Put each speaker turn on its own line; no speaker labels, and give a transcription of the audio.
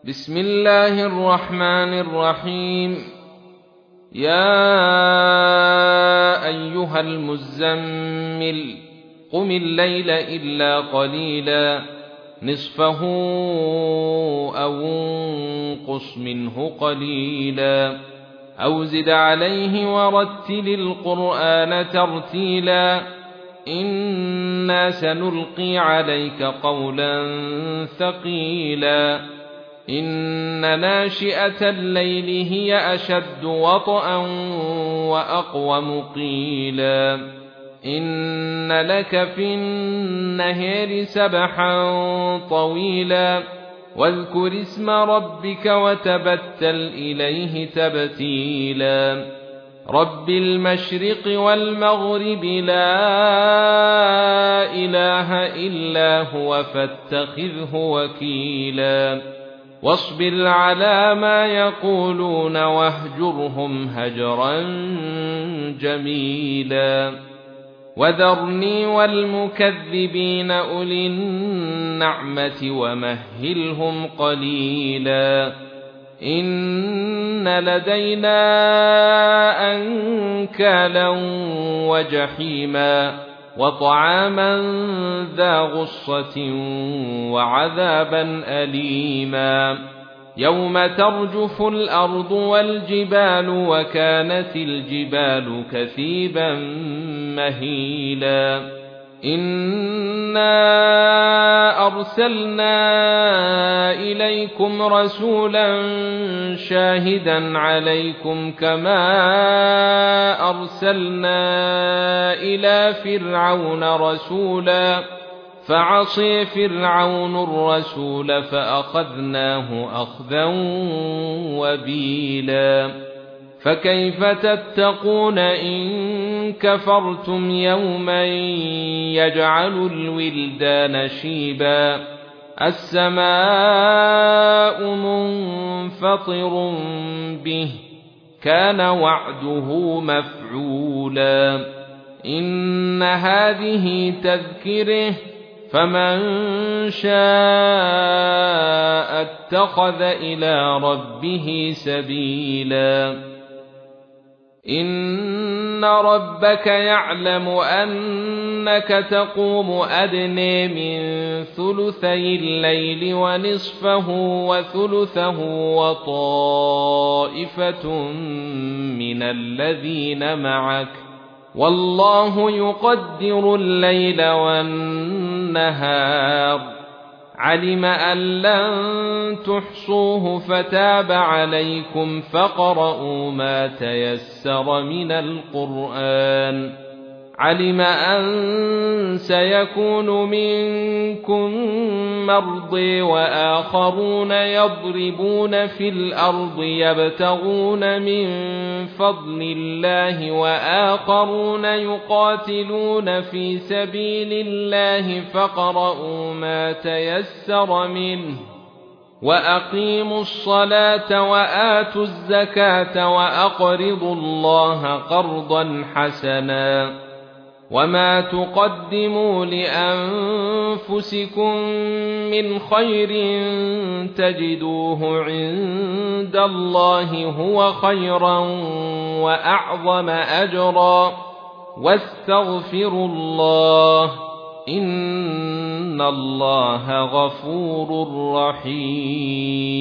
بسم الله الرحمن الرحيم. يا أيها المزمل قم الليل إلا قليلا نصفه أو انقص منه قليلا أو زد عليه ورتل القرآن ترتيلا إنا سنلقي عليك قولا ثقيلا إن ناشئة الليل هي أشد وطئا وأقوم قيلا إن لك في النهار سبحا طويلا واذكر اسم ربك وتبتل إليه تبتيلا رب المشرق والمغرب لا إله إلا هو فاتخذه وكيلا واصبر على ما يقولون واهجرهم هجرا جميلا وذرني والمكذبين أولي النعمة ومهلهم قليلا إن لدينا أنكالا وجحيما وطعاما ذا غصة وعذابا أليما يوم ترجف الأرض والجبال وكانت الجبال كثيبا مهيلا إنا أرسلنا إليكم رسولا شاهدا عليكم كما أرسلنا إلى فرعون رسولا فعصي فرعون الرسول فأخذناه أخذا وبيلا فكيف تتقون إن كفرتم يوما يجعل الولدان شيبا السماء منفطر به كان وعده مفعولا إن هذه تذكره فمن شاء اتخذ إلى ربه سبيلا إن ربك يعلم أنك تقوم أدنى من ثلثي الليل ونصفه وثلثه وطائفة من الذين معك والله يقدر الليل والنهار علم أن لن تحصوه فتاب عليكم فاقرؤوا ما تيسر من القرآن علم أن سيكون منكم مرضى وآخرون يضربون في الأرض يبتغون من فضل الله وآخرون يقاتلون في سبيل الله فاقرؤوا ما تيسر منه وأقيموا الصلاة وآتوا الزكاة وأقرضوا الله قرضا حسنا وما تقدموا لأنفسكم من خير تجدوه عند الله هو خيرا وأعظم أجرا واستغفروا الله إن الله غفور رحيم